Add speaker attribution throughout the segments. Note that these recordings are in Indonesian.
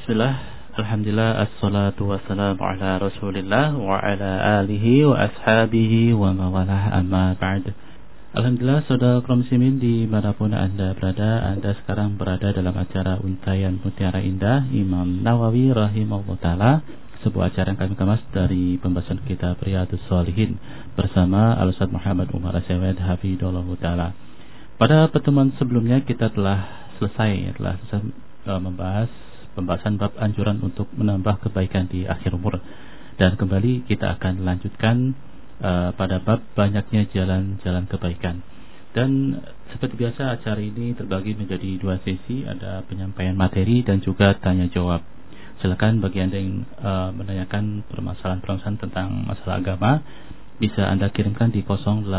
Speaker 1: Bismillah, alhamdulillah, assalatu wassalamu ala rasulillah wa ala alihi wa ashabihi wa mawalah amma ba'd. Alhamdulillah, saudara kaum muslimin dimanapun Anda berada, Anda sekarang berada dalam acara Untayan Mutiara Indah Imam Nawawi rahimahullah ta'ala, sebuah acara yang kami kemas dari pembahasan kitab Riyadhus Shalihin bersama Al-Ustaz Muhammad Umar Asyawad hafidhahullah ta'ala. Pada pertemuan sebelumnya kita telah selesai membahas pembahasan bab anjuran untuk menambah kebaikan di akhir umur, dan kembali kita akan lanjutkan pada bab banyaknya jalan-jalan kebaikan. Dan seperti biasa acara ini terbagi menjadi dua sesi, ada penyampaian materi dan juga tanya jawab. Silakan bagi Anda yang menanyakan permasalahan-permasalahan tentang masalah agama, bisa Anda kirimkan di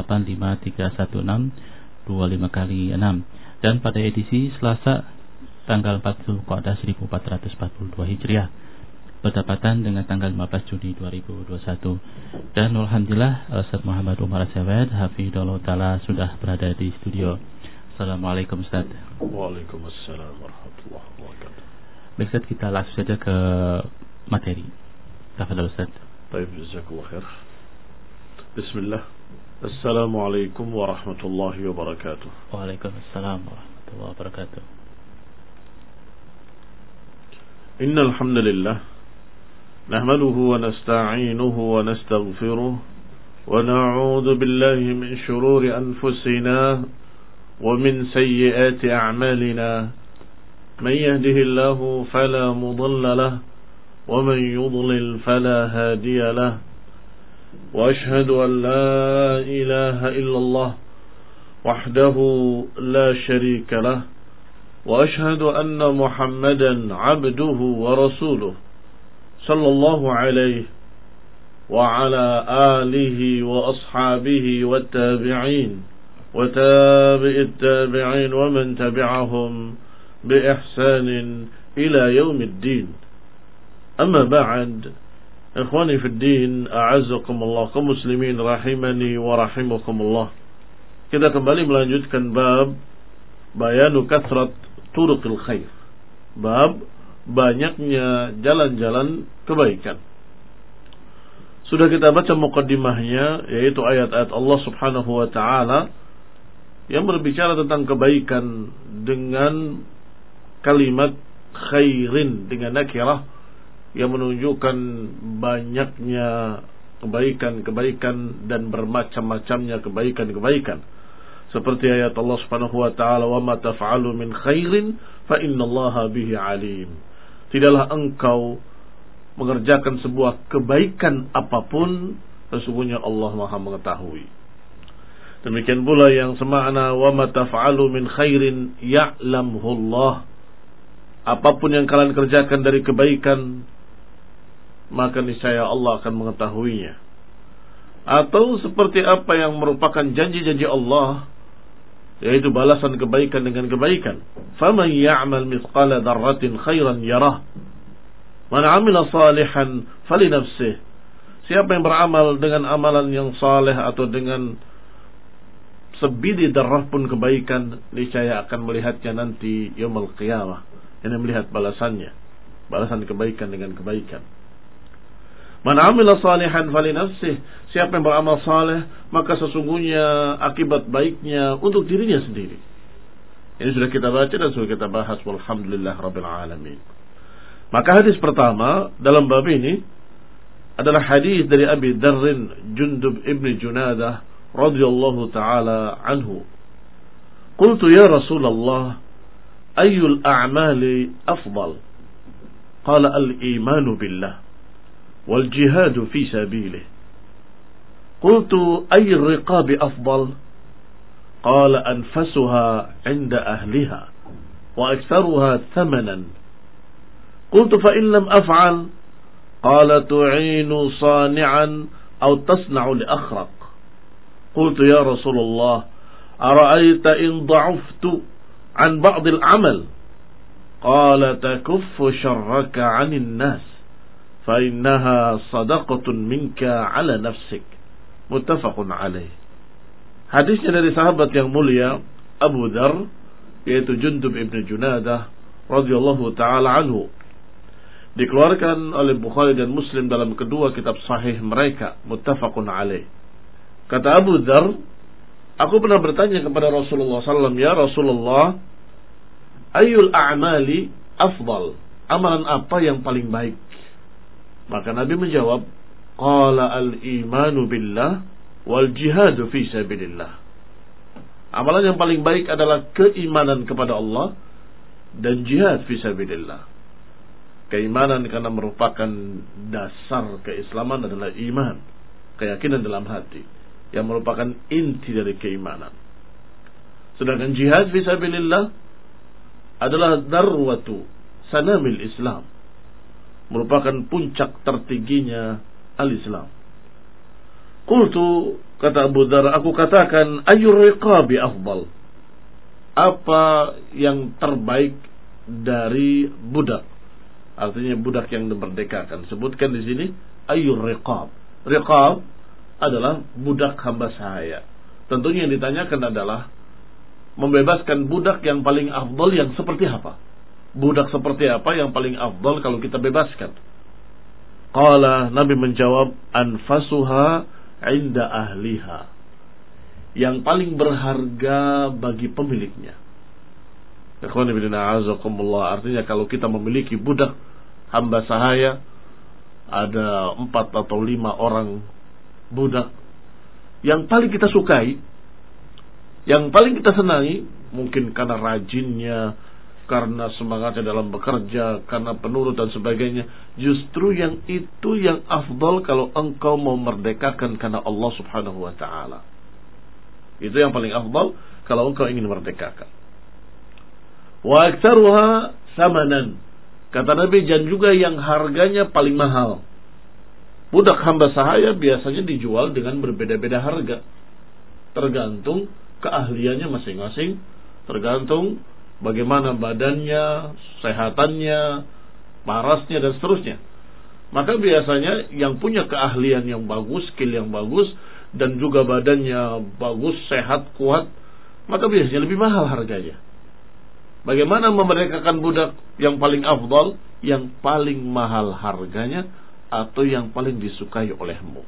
Speaker 1: 08531625 kali 6. Dan pada edisi Selasa tanggal 4 Zulqa'dah 1442 Hijriah bertepatan dengan tanggal 15 Juni 2021. Dan alhamdulillah Ustaz Muhammad Umar Asyawad hafidhahullah ta'ala sudah berada di studio. Assalamualaikum Ustaz.
Speaker 2: Waalaikumsalam warahmatullahi wabarakatuh.
Speaker 1: Baik Ustaz, kita langsung saja ke materi. Tafadhal Ustaz.
Speaker 2: Baik, jazakallahu khair. Bismillah. Assalamualaikum warahmatullahi wabarakatuh.
Speaker 1: Waalaikumsalam warahmatullahi wabarakatuh.
Speaker 2: Innal hamdalillah nahmaduhu wa nasta'inuhu wa nastaghfiruh wa na'udzu billahi min shururi anfusina wa min sayyiati a'malina. Man yahdihillahu fala mudilla lahu wa man yudlil fala hadiya lahu. Wa ashhadu an la ilaha illallah wahdahu la sharika lahu wa ashhadu anna Muhammadan abduhu wa rasuluh sallallahu alaihi wa ala alihi wa ashabihi wa tabi'in wa tabi'it tabi'in wa man tabi'ahum bi ihsanin ila yaumiddin. Amma ba'd, ikhwani fid din, a'azzakumullah, kaum muslimin rahimani wa rahimakumullah. Kita kembali melanjutkan bab bayanu kathrat turuqil khair, bab banyaknya jalan-jalan kebaikan. Sudah kita baca muqaddimahnya, yaitu ayat-ayat Allah Subhanahu wa taala yang berbicara tentang kebaikan dengan kalimat khairin, dengan nakirah yang menunjukkan banyaknya kebaikan-kebaikan dan bermacam-macamnya kebaikan-kebaikan. Seperti ayat Allah Subhanahu wa taala, "Wa ma taf'alu min khairin fa innallaha bihi alim." Tidaklah engkau mengerjakan sebuah kebaikan apapun, sesungguhnya Allah Maha mengetahui. Demikian pula yang semakna, "Wa ma taf'alu min khairin ya'lamhu Allah." Apapun yang kalian kerjakan dari kebaikan, maka niscaya Allah akan mengetahuinya. Atau seperti apa yang merupakan janji-janji Allah, yaitu balasan kebaikan dengan kebaikan. Faman ya'mal mithqala dzarratin khairan yarah. Man 'amila salihan falinafsih. Siapa yang beramal dengan amalan yang saleh atau dengan sebidi darah pun kebaikan, niscaya akan melihatnya nanti yaumul qiyamah. Ini melihat balasannya, balasan kebaikan dengan kebaikan. Man 'amila salihan falinafsih. Siapa yang beramal saleh, maka sesungguhnya akibat baiknya untuk dirinya sendiri. Ini sudah kita baca dan sudah kita bahas, walhamdulillah rabbil alamin. Maka hadis pertama dalam bab ini adalah hadis dari Abi Dzarr Jundub ibn Junadah radhiyallahu taala anhu. Qultu ya Rasulullah, ayyul a'mali afdal? Qala al-imanu billah wal jihadu fi sabilihi. Qultu ayy riqabi afdal? Qala anfasuha 'inda ahliha wa aktharuha thamanan. Qultu fa in lam af'al? Qala tu'inu sani'an aw tasna'u li akhraq. Qultu ya Rasulullah, ara'aita in dha'aftu 'an ba'd al-'amal? Qala takuffu sharraka 'anil nas fa innaha sadaqatun minka 'ala nafsik. Muttafaqun alaih. Hadisnya dari sahabat yang mulia Abu Dzar, yaitu Jundub ibn Junadah radhiyallahu taala anhu. Dikeluarkan oleh Bukhari dan Muslim dalam kedua kitab sahih mereka, muttafaqun alaih. Kata Abu Dzar, aku pernah bertanya kepada Rasulullah SAW, ya Rasulullah, ayyul a'mali afdal? Amalan apa yang paling baik? Maka Nabi menjawab, qala al-imanu billah wal jihadu fi sabilillah. Amalan yang paling baik adalah keimanan kepada Allah dan jihad fi sabilillah. Keimanan karena merupakan dasar keislaman adalah iman, keyakinan dalam hati, yang merupakan inti dari keimanan. Sedangkan jihad fi sabilillah adalah darwatu sanamil Islam, merupakan puncak tertingginya al-Islam. Qultu, kata Abu Dzar, aku katakan, ayyur riqabi afdal? Apa yang terbaik dari budak? Artinya budak yang dimerdekakan. Sebutkan di sini ayyur riqab. Riqab adalah budak hamba sahaya. Tentunya yang ditanyakan adalah membebaskan budak yang paling afdal yang seperti apa? Budak seperti apa yang paling afdal kalau kita bebaskan? Qala, Nabi menjawab, anfasuha inda ahliha, yang paling berharga bagi pemiliknya. Ikhwan fillah, a'azakumullah. Artinya kalau kita memiliki budak hamba sahaya, ada 4 atau 5 orang budak, yang paling kita sukai, yang paling kita senangi, mungkin karena rajinnya, karena semangatnya dalam bekerja, karena penurut dan sebagainya, justru yang itu yang afdal kalau engkau mau merdekakan karena Allah subhanahu wa ta'ala. Itu yang paling afdal kalau engkau ingin merdekakan. Wa aktsaruha samanan, kata Nabi, dan juga yang harganya paling mahal. Budak hamba sahaya biasanya dijual dengan berbeda-beda harga, tergantung keahliannya masing-masing, tergantung bagaimana badannya, sehatannya, parasnya, dan seterusnya. Maka biasanya yang punya keahlian yang bagus, skill yang bagus, dan juga badannya bagus, sehat, kuat, maka biasanya lebih mahal harganya. Bagaimana memerdekakan budak yang paling afdal? Yang paling mahal harganya atau yang paling disukai olehmu.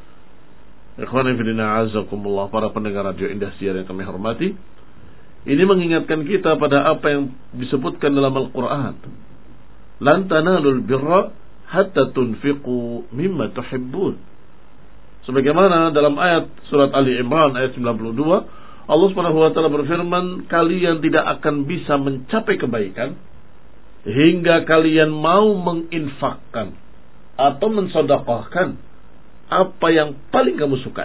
Speaker 2: Ikhwan fillah, a'azakumullah, para pendengar radio Indah Siar yang kami hormati, ini mengingatkan kita pada apa yang disebutkan dalam Al-Quran. Lan tanalul birra hatta tunfiqu mimma tuhibbun. Sebagaimana dalam ayat surat Ali Imran ayat 92, Allah Subhanahu wa taala berfirman, kalian tidak akan bisa mencapai kebaikan hingga kalian mau menginfakkan atau mensedekahkan apa yang paling kamu sukai.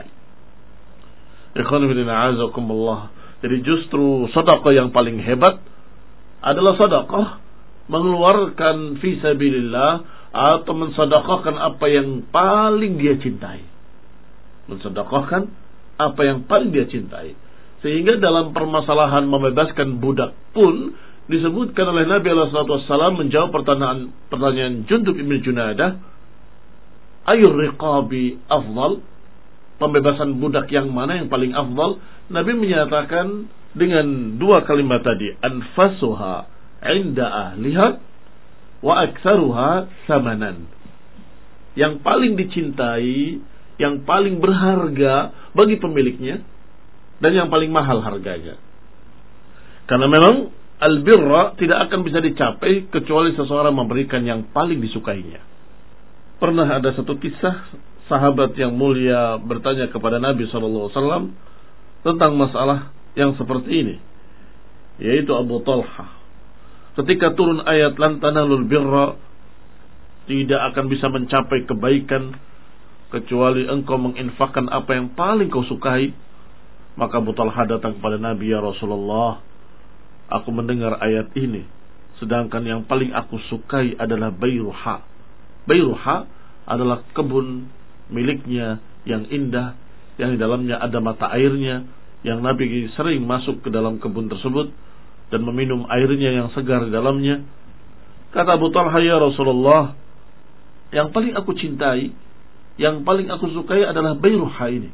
Speaker 2: Ikhwan fillah, a'azakumullah. Jadi justru sedekah yang paling hebat adalah sedekah mengeluarkan fi sabilillah atau mensedekahkan apa yang paling dia cintai. Mensedekahkan apa yang paling dia cintai. Sehingga dalam permasalahan membebaskan budak pun disebutkan oleh Nabi SAW menjawab pertanyaan Jundub ibn Junadah, ayyur riqabi afdal? Pembebasan budak yang mana yang paling afdal? Nabi menyatakan dengan 2 kalimat tadi, anfasuha inda ahliha wa aktsaruha samanan. Yang paling dicintai, yang paling berharga bagi pemiliknya, dan yang paling mahal harganya. Karena memang albirra tidak akan bisa dicapai kecuali seseorang memberikan yang paling disukainya. Pernah ada satu kisah sahabat yang mulia bertanya kepada Nabi SAW tentang masalah yang seperti ini, yaitu Abu Talha. Ketika turun ayat lan tanalul birra, tidak akan bisa mencapai kebaikan kecuali engkau menginfakkan apa yang paling kau sukai, maka Abu Talha datang kepada Nabi, ya Rasulullah, aku mendengar ayat ini, sedangkan yang paling aku sukai adalah Bayruha. Bayruha adalah kebun miliknya yang indah, yang di dalamnya ada mata airnya, yang Nabi sering masuk ke dalam kebun tersebut dan meminum airnya yang segar di dalamnya. Kata Abu Talha, ya Rasulullah, yang paling aku cintai, yang paling aku sukai adalah Bayruha ini.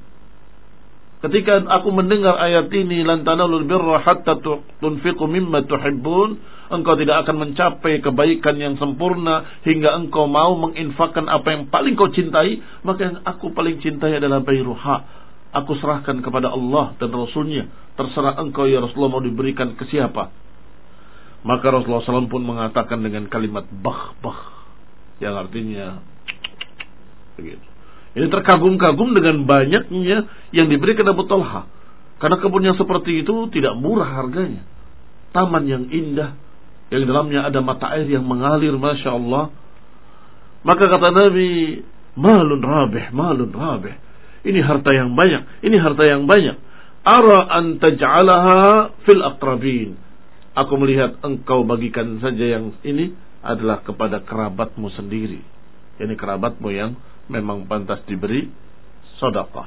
Speaker 2: Ketika aku mendengar ayat ini, lan tanalul birra hatta tunfiqu mimma tuhibbun, engkau tidak akan mencapai kebaikan yang sempurna hingga engkau mau menginfakkan apa yang paling kau cintai, maka yang aku paling cintai adalah bayruha. Aku serahkan kepada Allah dan Rasulnya. Terserah engkau ya Rasulullah mau diberikan ke siapa. Maka Rasulullah SAW pun mengatakan dengan kalimat bah, yang artinya begitu. Ini terkagum-kagum dengan banyaknya yang diberikan Abu Talha. Karena kebun yang seperti itu tidak murah harganya. Taman yang indah, yang dalamnya ada mata air yang mengalir, Masya Allah. Maka kata Nabi, malun rabih. Ini harta yang banyak, ini harta yang banyak. Ara an taj'alaha fil aqrabin. Aku melihat engkau bagikan saja yang ini adalah kepada kerabatmu sendiri. Ini kerabatmu yang memang pantas diberi sedekah.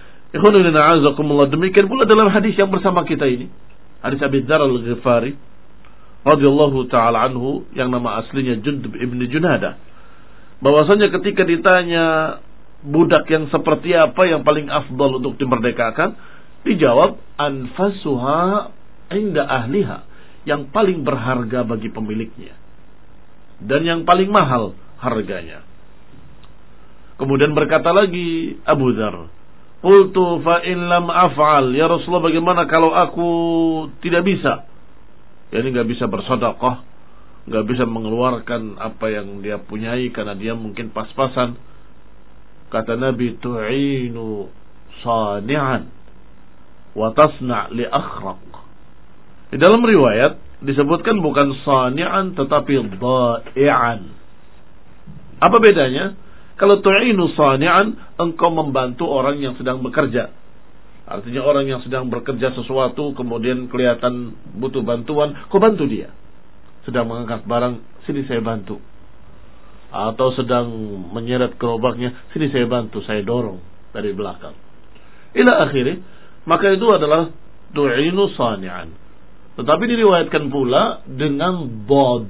Speaker 2: Demikian pula dalam hadis yang bersama kita ini, hadis Abi Dzar Al-Ghifari radhiyallahu taala anhu, yang nama aslinya Jundub ibn Junadah, bahwasanya ketika ditanya budak yang seperti apa yang paling afdal untuk dimerdekakan, dijawab anfasuha inda ahliha, yang paling berharga bagi pemiliknya dan yang paling mahal harganya. Kemudian berkata lagi Abu Dzar, qultu fa in lam af'al, ya Rasulullah, bagaimana kalau aku tidak bisa? Yani enggak bisa bersedekah, enggak bisa mengeluarkan apa yang dia punyai karena dia mungkin pas-pasan. Kata Nabi, tu'inu sani'an wa tasna' li akhraq. Di dalam riwayat disebutkan bukan sani'an tetapi dha'i'an. Apa bedanya? Kalau tu'inu sani'an, engkau membantu orang yang sedang bekerja. Artinya orang yang sedang bekerja sesuatu kemudian kelihatan butuh bantuan, kau bantu dia. Sedang mengangkat barang, sini saya bantu. Atau sedang menyeret gerobaknya, sini saya bantu, saya dorong dari belakang. Ila akhirnya, maka itu adalah tu'inu sani'an. Tetapi diriwayatkan pula dengan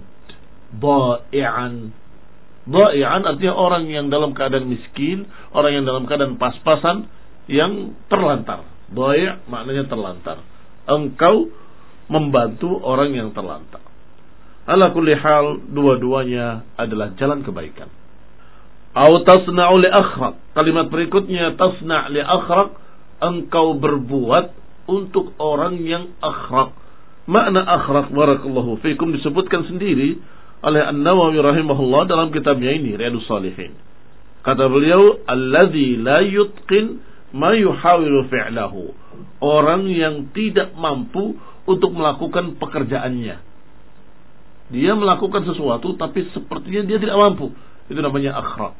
Speaker 2: dha'i'an. Dha'i'an artinya orang yang dalam keadaan miskin, orang yang dalam keadaan pas-pasan, yang terlantar. Dhai' maknanya terlantar. Engkau membantu orang yang terlantar. Ala kulli hal, dua-duanya adalah jalan kebaikan. Au tasna'u li akhraq. Kalimat berikutnya, tasna' li akhraq, engkau berbuat untuk orang yang akhraq. Makna akhraq, barakallahu fikum, disebutkan sendiri oleh An-Nawawi rahimahullah dalam kitabnya ini, Riyadhus Shalihin. Kata beliau, alladzi la yutqin ma yuhawilu fi'lahu. Orang yang tidak mampu untuk melakukan pekerjaannya. Dia melakukan sesuatu tapi sepertinya dia tidak mampu. Itu namanya akhraq.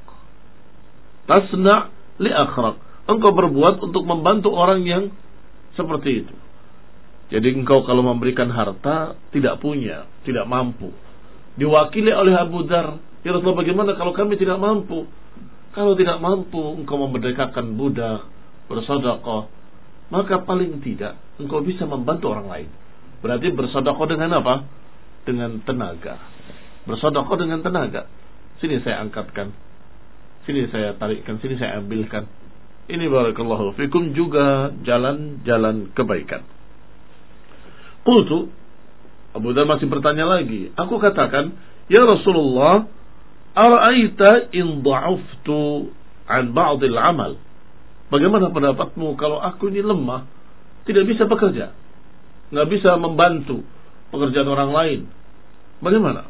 Speaker 2: Tasna' li akhraq. Engkau berbuat untuk membantu orang yang seperti itu. Jadi engkau kalau memberikan harta tidak punya, tidak mampu, diwakili oleh Abu Dzar, ya Rasulullah, bagaimana kalau kami tidak mampu? Kalau tidak mampu engkau memerdekakan budak, bersedekah, maka paling tidak engkau bisa membantu orang lain. Berarti bersedekah dengan apa? Dengan tenaga. Bersedekah dengan tenaga. Sini saya angkatkan, sini saya tarikkan, sini saya ambilkan. Ini barakallahu fikum juga jalan-jalan kebaikan. Qultu, Abu Dzar masih bertanya lagi. Aku katakan, ya Rasulullah, ara'aita in dha'uftu an ba'dil amal. Bagaimana pendapatmu kalau aku ini lemah, tidak bisa bekerja, nggak bisa membantu pekerjaan orang lain? Bagaimana?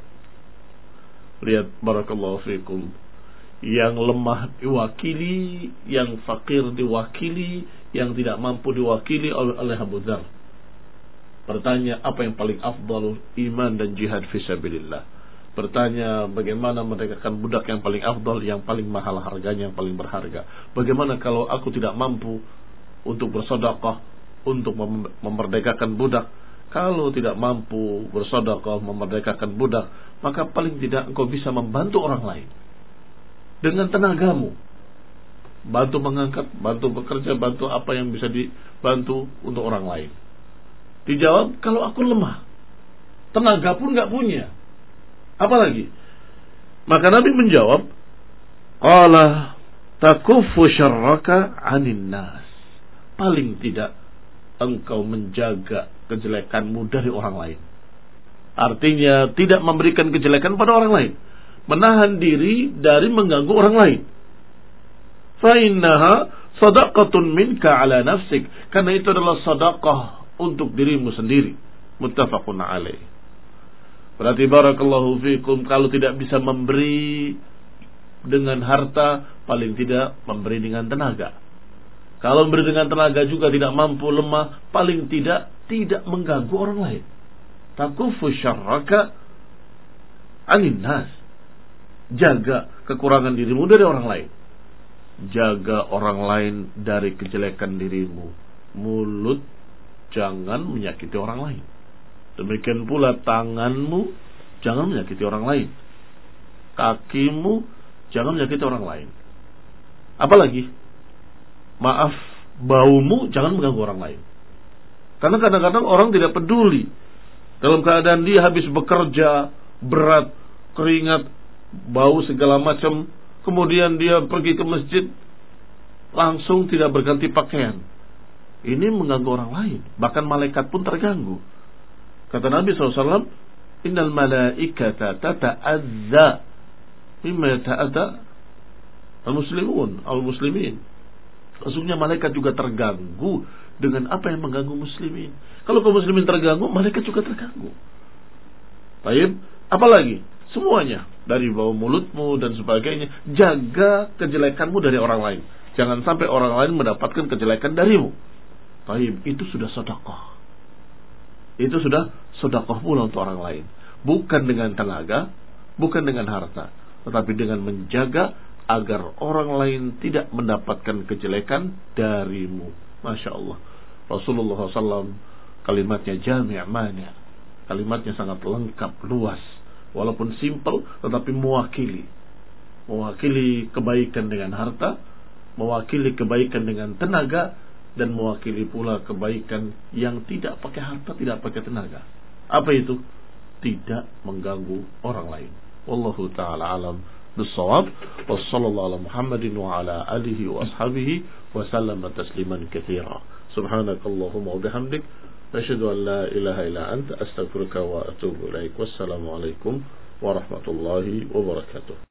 Speaker 2: Lihat barakallahu fikum, yang lemah diwakili, yang fakir diwakili, yang tidak mampu diwakili oleh Abu Dzar. Bertanya apa yang paling afdal, iman dan jihad fisabilillah. Bertanya bagaimana merdekakan budak yang paling afdal, yang paling mahal harganya, yang paling berharga. Bagaimana kalau aku tidak mampu untuk bersedekah, untuk memerdekakan budak? Kalau tidak mampu bersedekah, memerdekakan budak, maka paling tidak engkau bisa membantu orang lain dengan tenagamu. Bantu mengangkat, bantu bekerja, bantu apa yang bisa dibantu untuk orang lain. Dijawab, kalau aku lemah, tenaga pun gak punya, apalagi? Maka Nabi menjawab, qala takuffu syarraka 'anin nas. Paling tidak engkau menjaga kejelekanmu dari orang lain. Artinya tidak memberikan kejelekan pada orang lain, menahan diri dari mengganggu orang lain. Fa innaha sadaqatun minka ala nafsik, karena itu adalah sedekah untuk dirimu sendiri. Muttafaqun alaih. Berarti barakallahu fikum, kalau tidak bisa memberi dengan harta, paling tidak memberi dengan tenaga. Kalau memberi dengan tenaga juga tidak mampu, lemah, paling tidak mengganggu orang lain. Takufu syarraka anin nas. Jaga kekurangan dirimu dari orang lain. Jaga orang lain dari kejelekan dirimu. Mulut jangan menyakiti orang lain. Demikian pula tanganmu jangan menyakiti orang lain. Kakimu jangan menyakiti orang lain. Apalagi, maaf, baumu jangan mengganggu orang lain. Karena kadang-kadang orang tidak peduli. Dalam keadaan dia habis bekerja berat, keringat, bau segala macam, kemudian dia pergi ke masjid, langsung tidak berganti pakaian. Ini mengganggu orang lain. Bahkan malaikat pun terganggu. Kata Nabi SAW, Innal malaikata tata'adza mimma yata'adza al-muslimin. Maksudnya malaikat juga terganggu dengan apa yang mengganggu muslimin. Kalau kaum muslimin terganggu, malaikat juga terganggu. Baik, apalagi? Semuanya, dari bau mulutmu dan sebagainya. Jaga kejelekanmu dari orang lain. Jangan sampai orang lain mendapatkan kejelekan darimu. Baik, itu sudah sedekah. Itu sudah sedekah pula untuk orang lain. Bukan dengan tenaga, bukan dengan harta, tetapi dengan menjaga agar orang lain tidak mendapatkan kejelekan darimu. Masya Allah. Rasulullah SAW kalimatnya jami' mani'. Kalimatnya sangat lengkap, luas. Walaupun simple, tetapi mewakili. Mewakili kebaikan dengan harta, mewakili kebaikan dengan tenaga, dan mewakili pula kebaikan yang tidak pakai harta, tidak pakai tenaga. Apa itu? Tidak mengganggu orang lain. Wallahu ta'ala alam بالصواب وصلى الله على محمد وعلى آله وأصحابه وسلم تسليما كثيرا سبحانك اللهم وبحمدك نشهد أن لا إله إلا أنت أستغفرك وأتوب إليك والسلام عليكم ورحمة الله وبركاته.